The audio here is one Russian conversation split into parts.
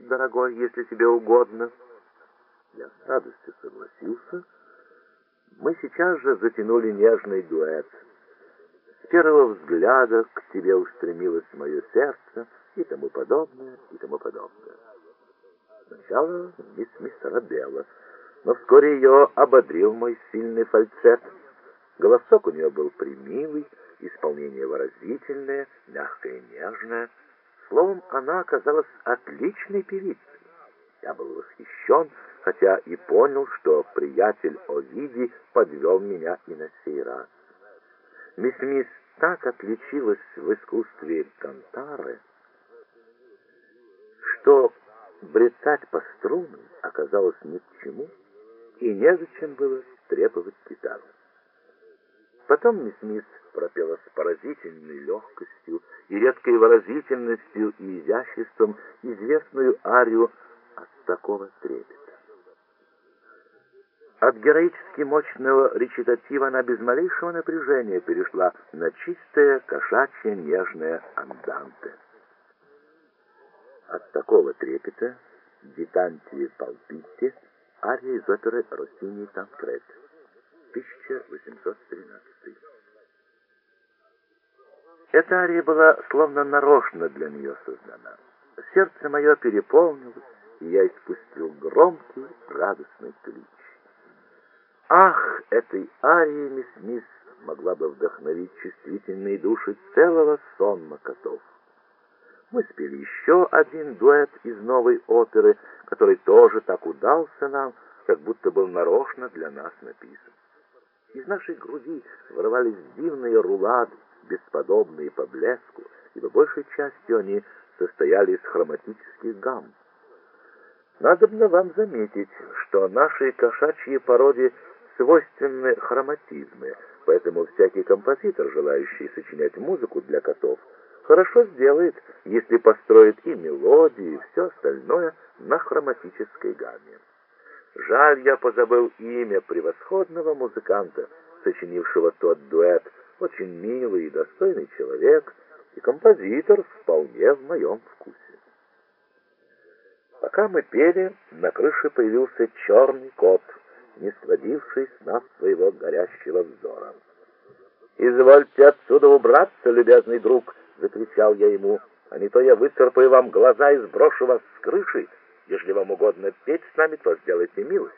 дорогой, если тебе угодно». Я с радостью согласился. Мы сейчас же затянули нежный дуэт. С первого взгляда к тебе устремилось мое сердце и тому подобное, и тому подобное. Сначала мисс Арабелла, но вскоре ее ободрил мой сильный фальцет. Голосок у нее был примилый, исполнение выразительное, мягкое и нежное. Словом, она оказалась отличной певицей. Я был восхищен, хотя и понял, что приятель Овидий подвел меня и на сей раз. Мисс так отличилась в искусстве кантары, что брецать по струнам оказалось ни к чему, и незачем было требовать гитару. Потом мисс пропела с поразительной легкостью и редкой выразительностью и изяществом известную арию «От такого трепета». От героически мощного речитатива она без малейшего напряжения перешла на чистое, кошачье, нежное анданте. От такого трепета «Диtanti palpite» ария из оперы Россини «Танкред», 1813. Эта ария была словно нарочно для нее создана. Сердце мое переполнилось, и я испустил громкий, радостный клич. Ах, этой арии мисс могла бы вдохновить чувствительные души целого сонма котов. Мы спели еще один дуэт из новой оперы, который тоже так удался нам, как будто был нарочно для нас написан. Из нашей груди вырывались дивные рулады, бесподобные по блеску, ибо большей частью они состояли из хроматических гамм. Надобно вам заметить, что нашей кошачьей породе свойственны хроматизмы, поэтому всякий композитор, желающий сочинять музыку для котов, хорошо сделает, если построит и мелодии, и все остальное на хроматической гамме. Жаль, я позабыл имя превосходного музыканта, сочинившего тот дуэт, очень милый и достойный человек, и композитор вполне в моем вкусе. Пока мы пели, на крыше появился черный кот, не сводивший с нас своего горящего взора. «Извольте отсюда убраться, любезный друг!» — закричал я ему. «А не то я выцарапаю вам глаза и сброшу вас с крыши. Если вам угодно петь с нами, то сделайте милость».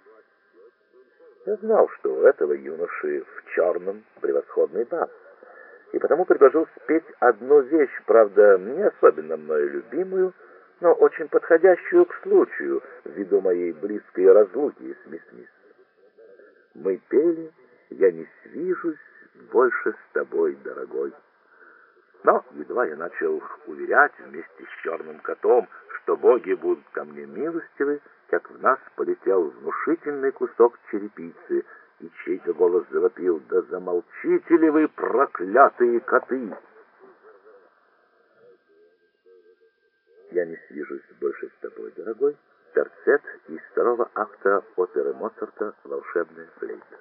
Я знал, что у этого юноши в черном превосходный бас, и потому предложил спеть одну вещь, правда, не особенно мною любимую, но очень подходящую к случаю, ввиду моей близкой разлуки с мисс. Мы пели «Я не свижусь больше с тобой, дорогой». Но едва я начал уверять вместе с черным котом, что боги будут ко мне милостивы, как в нас полетел внушительный кусок черепицы, и чей-то голос завопил: «Да замолчите ли вы, проклятые коты!» «Я не свяжусь больше с тобой, дорогой» — терцет из второго акта оперы Моцарта «Волшебная флейта».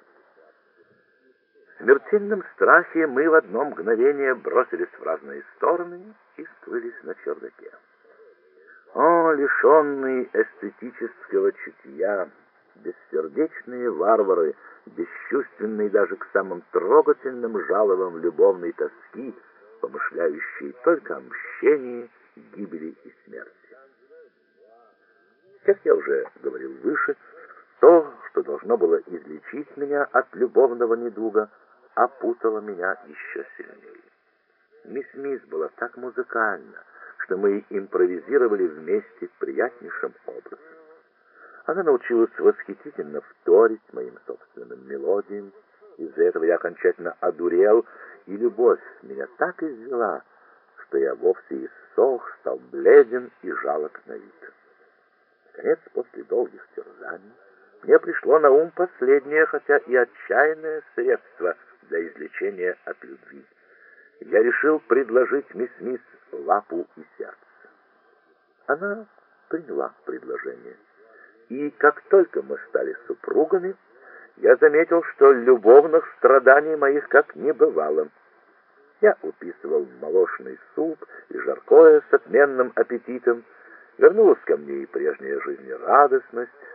В смертельном страхе мы в одно мгновение бросились в разные стороны и скрылись на чердаке. О, лишенные эстетического чутья, бессердечные варвары, бесчувственные даже к самым трогательным жалобам любовной тоски, помышляющие только о мщении, гибели и смерти. Как я уже говорил выше, то, что должно было излечить меня от любовного недуга, опутало меня еще сильнее. Мисс была так музыкальна, что мы импровизировали вместе приятнейшим образом. Она научилась восхитительно вторить моим собственным мелодиям. Из-за этого я окончательно одурел, и любовь меня так извела, что я вовсе иссох, стал бледен и жалок на вид. Наконец, после долгих терзаний, мне пришло на ум последнее, хотя и отчаянное средство для излечения от любви. Я решил предложить мисс лапу и сердце. Она приняла предложение. И как только мы стали супругами, я заметил, что любовных страданий моих как не бывало. Я уписывал молочный суп и жаркое с отменным аппетитом, Вернулась ко мне и прежняя жизнерадостность,